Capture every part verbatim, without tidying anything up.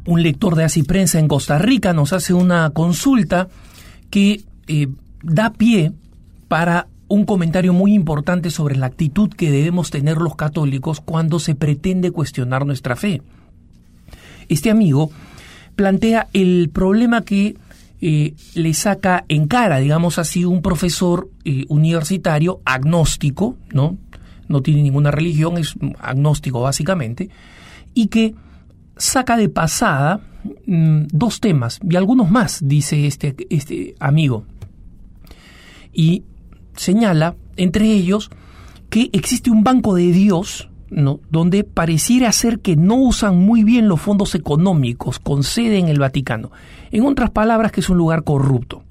un lector de Así Prensa en Costa Rica nos hace una consulta que eh, da pie para un comentario muy importante sobre la actitud que debemos tener los católicos cuando se pretende cuestionar nuestra fe. Este amigo plantea el problema que eh, le saca en cara, digamos así, un profesor eh, universitario agnóstico, ¿no? No tiene ninguna religión, es agnóstico básicamente, y que saca de pasada mmm, dos temas, y algunos más, dice este, este amigo, y señala, entre ellos, que existe un banco de Dios, ¿no?, donde pareciera ser que no usan muy bien los fondos económicos con sede en el Vaticano. En otras palabras, que es un lugar corrupto.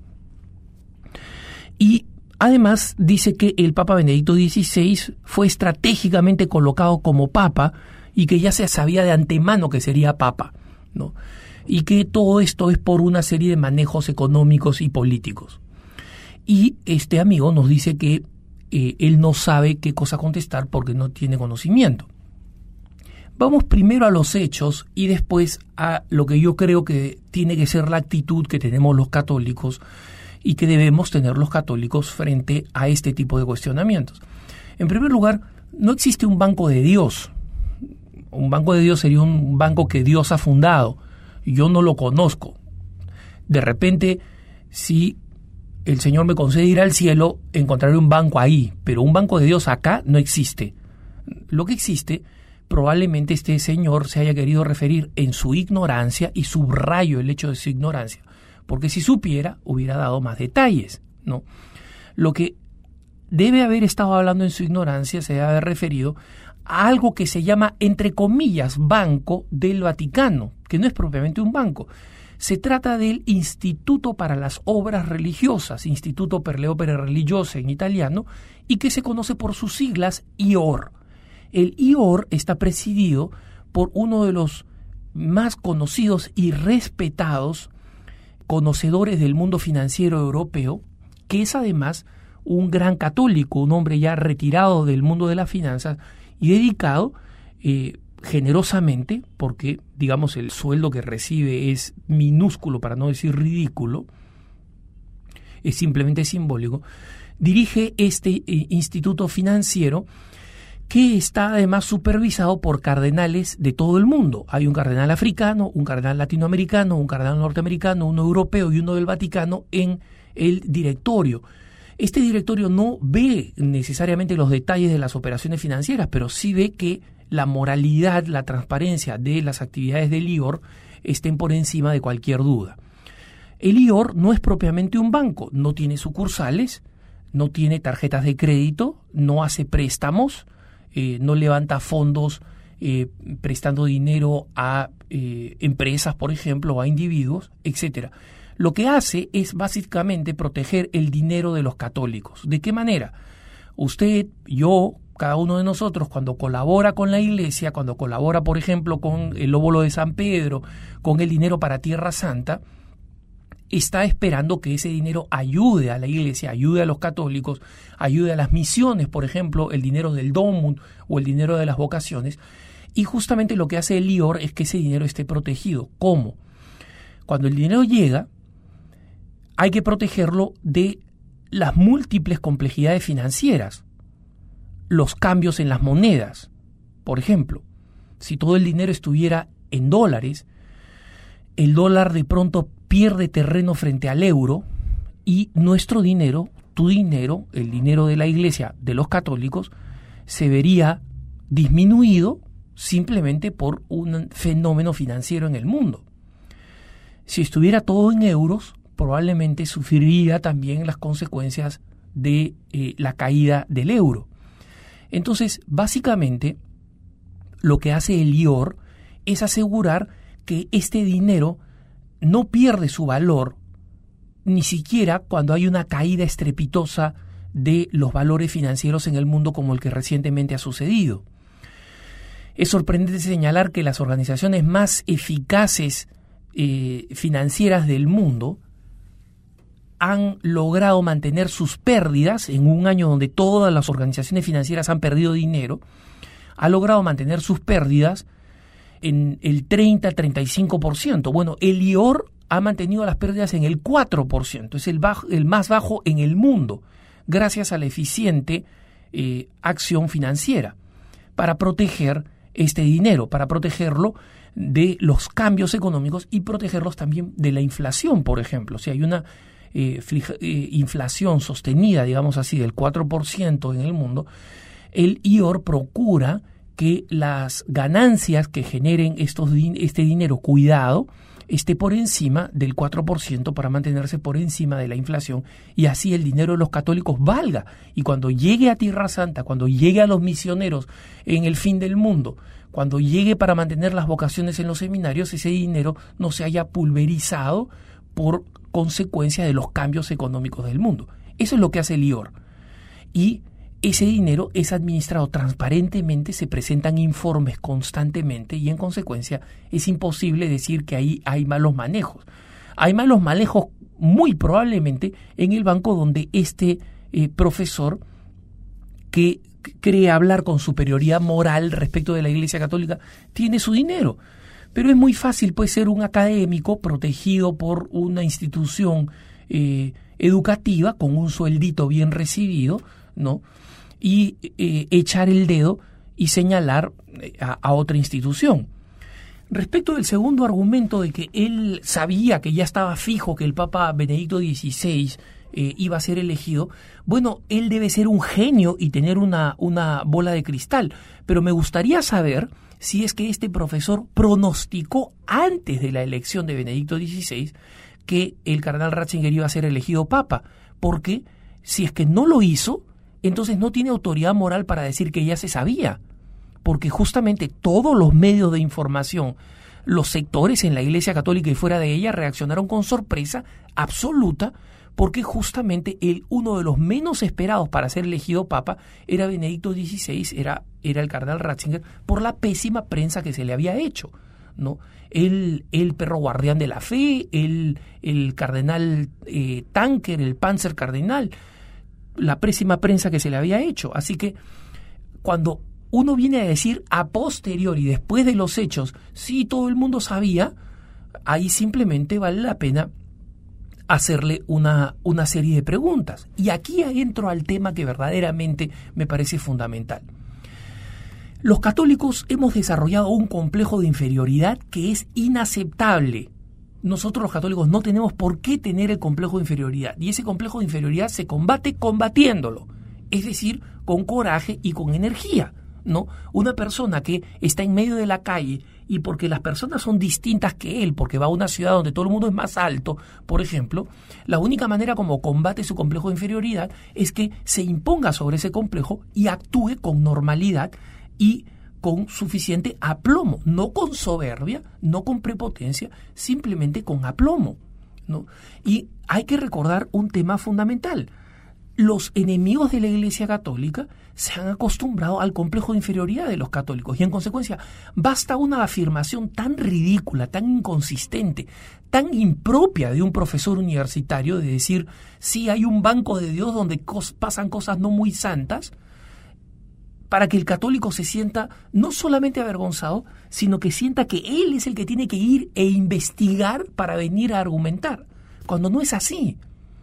Y además dice que el Papa Benedicto dieciséis fue estratégicamente colocado como Papa y que ya se sabía de antemano que sería Papa, ¿no? Y que todo esto es por una serie de manejos económicos y políticos. Y este amigo nos dice que eh, él no sabe qué cosa contestar porque no tiene conocimiento. Vamos primero a los hechos y después a lo que yo creo que tiene que ser la actitud que tenemos los católicos y que debemos tener los católicos frente a este tipo de cuestionamientos. En primer lugar, no existe un banco de Dios. Un banco de Dios sería un banco que Dios ha fundado. Yo no lo conozco. De repente, si el Señor me concede ir al cielo, encontraré un banco ahí, pero un banco de Dios acá no existe. Lo que existe, probablemente este Señor se haya querido referir en su ignorancia, y subrayo el hecho de su ignorancia, porque si supiera, hubiera dado más detalles, ¿no? Lo que debe haber estado hablando en su ignorancia se debe haber referido a algo que se llama, entre comillas, Banco del Vaticano, que no es propiamente un banco. Se trata del Instituto para las Obras Religiosas, Instituto per le Opere Religiose en italiano, y que se conoce por sus siglas I O R. El I O R está presidido por uno de los más conocidos y respetados conocedores del mundo financiero europeo, que es además un gran católico, un hombre ya retirado del mundo de las finanzas y dedicado eh, generosamente, porque digamos el sueldo que recibe es minúsculo, para no decir ridículo, es simplemente simbólico, dirige este eh, instituto financiero que está además supervisado por cardenales de todo el mundo. Hay un cardenal africano, un cardenal latinoamericano, un cardenal norteamericano, uno europeo y uno del Vaticano en el directorio. Este directorio no ve necesariamente los detalles de las operaciones financieras, pero sí ve que la moralidad, la transparencia de las actividades del I O R estén por encima de cualquier duda. El I O R no es propiamente un banco, no tiene sucursales, no tiene tarjetas de crédito, no hace préstamos, eh, no levanta fondos eh, prestando dinero a eh, empresas, por ejemplo, o a individuos, etcétera. Lo que hace es básicamente proteger el dinero de los católicos. ¿De qué manera? Usted, yo, cada uno de nosotros, cuando colabora con la Iglesia, cuando colabora, por ejemplo, con el óbolo de San Pedro, con el dinero para Tierra Santa, está esperando que ese dinero ayude a la Iglesia, ayude a los católicos, ayude a las misiones, por ejemplo, el dinero del Domum o el dinero de las vocaciones. Y justamente lo que hace el I O R es que ese dinero esté protegido. ¿Cómo? Cuando el dinero llega, hay que protegerlo de las múltiples complejidades financieras, los cambios en las monedas. Por ejemplo, si todo el dinero estuviera en dólares, el dólar de pronto pierde terreno frente al euro y nuestro dinero, tu dinero, el dinero de la Iglesia, de los católicos, se vería disminuido simplemente por un fenómeno financiero en el mundo. Si estuviera todo en euros, probablemente sufriría también las consecuencias de eh, la caída del euro. Entonces, básicamente, lo que hace el I O R es asegurar que este dinero no pierde su valor, ni siquiera cuando hay una caída estrepitosa de los valores financieros en el mundo como el que recientemente ha sucedido. Es sorprendente señalar que las organizaciones más eficaces eh, financieras del mundo han logrado mantener sus pérdidas en un año donde todas las organizaciones financieras han perdido dinero, ha logrado mantener sus pérdidas en el treinta a treinta y cinco por ciento. Bueno, el I O R ha mantenido las pérdidas en el cuatro por ciento, es el, bajo, el más bajo en el mundo, gracias a la eficiente eh, acción financiera para proteger este dinero, para protegerlo de los cambios económicos y protegerlos también de la inflación, por ejemplo. Si hay una eh, fija, eh, inflación sostenida, digamos así, del cuatro por ciento en el mundo, el I O R procura que las ganancias que generen estos, este dinero cuidado esté por encima del cuatro por ciento para mantenerse por encima de la inflación y así el dinero de los católicos valga. Y cuando llegue a Tierra Santa, cuando llegue a los misioneros en el fin del mundo, cuando llegue para mantener las vocaciones en los seminarios, ese dinero no se haya pulverizado por consecuencia de los cambios económicos del mundo. Eso es lo que hace el I O R. Y ese dinero es administrado transparentemente, se presentan informes constantemente y en consecuencia es imposible decir que ahí hay malos manejos. Hay malos manejos muy probablemente en el banco donde este eh, profesor que cree hablar con superioridad moral respecto de la Iglesia Católica tiene su dinero. Pero es muy fácil pues ser un académico protegido por una institución eh, educativa con un sueldito bien recibido, ¿no? y eh, echar el dedo y señalar a, a otra institución. Respecto del segundo argumento de que él sabía que ya estaba fijo que el Papa Benedicto dieciséis eh, iba a ser elegido, bueno, él debe ser un genio y tener una, una bola de cristal, pero me gustaría saber si es que este profesor pronosticó antes de la elección de Benedicto dieciséis que el cardenal Ratzinger iba a ser elegido Papa, porque si es que no lo hizo, entonces no tiene autoridad moral para decir que ya se sabía, porque justamente todos los medios de información, los sectores en la Iglesia Católica y fuera de ella reaccionaron con sorpresa absoluta, porque justamente el, uno de los menos esperados para ser elegido Papa era Benedicto dieciséis, era, era el cardenal Ratzinger, por la pésima prensa que se le había hecho, ¿no? El, el perro guardián de la fe, el, el cardenal eh, Tanker, el Panzer cardenal, la pésima prensa que se le había hecho. Así que cuando uno viene a decir a posteriori, después de los hechos, sí, todo el mundo sabía, ahí simplemente vale la pena hacerle una, una serie de preguntas. Y aquí entro al tema que verdaderamente me parece fundamental. Los católicos hemos desarrollado un complejo de inferioridad que es inaceptable. Nosotros los católicos no tenemos por qué tener el complejo de inferioridad. Y ese complejo de inferioridad se combate combatiéndolo. Es decir, con coraje y con energía, ¿no? Una persona que está en medio de la calle y porque las personas son distintas que él, porque va a una ciudad donde todo el mundo es más alto, por ejemplo, la única manera como combate su complejo de inferioridad es que se imponga sobre ese complejo y actúe con normalidad y con suficiente aplomo, no con soberbia, no con prepotencia, simplemente con aplomo, ¿no? Y hay que recordar un tema fundamental. Los enemigos de la Iglesia Católica se han acostumbrado al complejo de inferioridad de los católicos y en consecuencia basta una afirmación tan ridícula, tan inconsistente, tan impropia de un profesor universitario de decir sí hay un banco de Dios donde cos- pasan cosas no muy santas, para que el católico se sienta no solamente avergonzado, sino que sienta que él es el que tiene que ir e investigar para venir a argumentar, cuando no es así.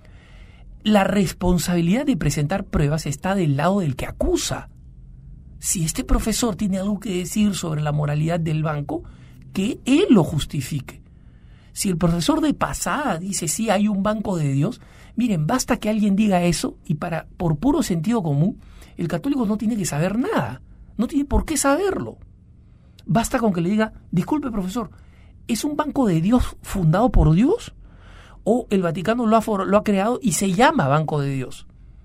La responsabilidad de presentar pruebas está del lado del que acusa. Si este profesor tiene algo que decir sobre la moralidad del banco, que él lo justifique. Si el profesor de pasada dice sí hay un banco de Dios, miren, basta que alguien diga eso y para por puro sentido común, el católico no tiene que saber nada, no tiene por qué saberlo. Basta con que le diga, disculpe profesor, ¿es un banco de Dios fundado por Dios? ¿O el Vaticano lo ha, for- lo ha creado y se llama Banco de Dios?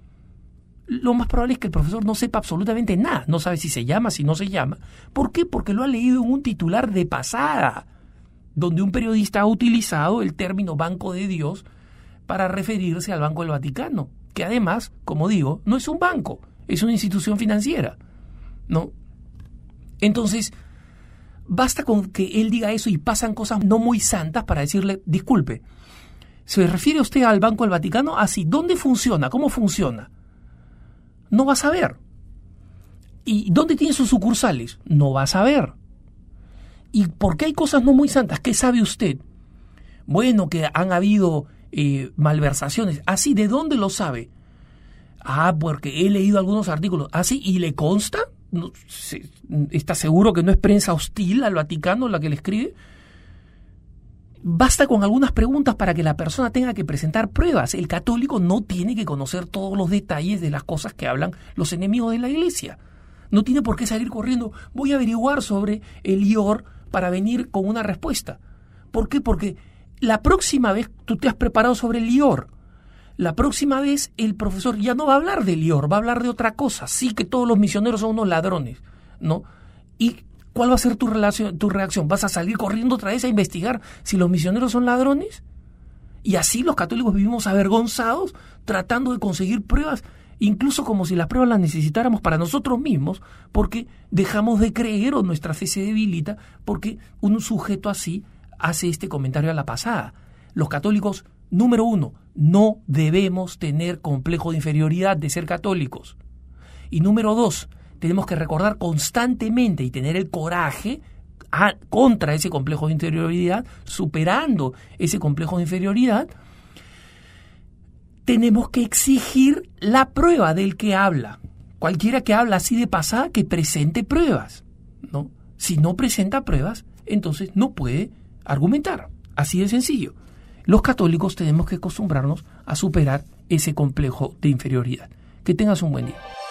Lo más probable es que el profesor no sepa absolutamente nada, no sabe si se llama, si no se llama. ¿Por qué? Porque lo ha leído en un titular de pasada, donde un periodista ha utilizado el término Banco de Dios para referirse al Banco del Vaticano, que además, como digo, no es un banco, es una institución financiera, ¿no? Entonces, basta con que él diga eso y pasan cosas no muy santas para decirle, disculpe, ¿se refiere usted al Banco del Vaticano? Así, ¿dónde funciona? ¿Cómo funciona? No va a saber. ¿Y dónde tiene sus sucursales? No va a saber. ¿Y por qué hay cosas no muy santas? ¿Qué sabe usted? Bueno, que han habido eh, malversaciones. ¿Ah, sí? ¿De dónde lo sabe? Ah, porque he leído algunos artículos. ¿Ah, sí? ¿Y le consta? No, ¿está seguro que no es prensa hostil al Vaticano la que le escribe? Basta con algunas preguntas para que la persona tenga que presentar pruebas. El católico no tiene que conocer todos los detalles de las cosas que hablan los enemigos de la Iglesia. No tiene por qué salir corriendo. Voy a averiguar sobre el I O R para venir con una respuesta. ¿Por qué? Porque la próxima vez tú te has preparado sobre el I O R. La próxima vez el profesor ya no va a hablar del I O R, va a hablar de otra cosa. Sí, que todos los misioneros son unos ladrones, ¿no? ¿Y cuál va a ser tu, relación, tu reacción? ¿Vas a salir corriendo otra vez a investigar si los misioneros son ladrones? Y así los católicos vivimos avergonzados tratando de conseguir pruebas, incluso como si las pruebas las necesitáramos para nosotros mismos, porque dejamos de creer o nuestra fe se debilita porque un sujeto así hace este comentario a la pasada. Los católicos, número uno, no debemos tener complejo de inferioridad de ser católicos. Y número dos, tenemos que recordar constantemente y tener el coraje a, contra ese complejo de inferioridad, superando ese complejo de inferioridad. Tenemos que exigir la prueba del que habla. Cualquiera que habla así de pasada, que presente pruebas, ¿no? Si no presenta pruebas, entonces no puede argumentar. Así de sencillo. Los católicos tenemos que acostumbrarnos a superar ese complejo de inferioridad. Que tengas un buen día.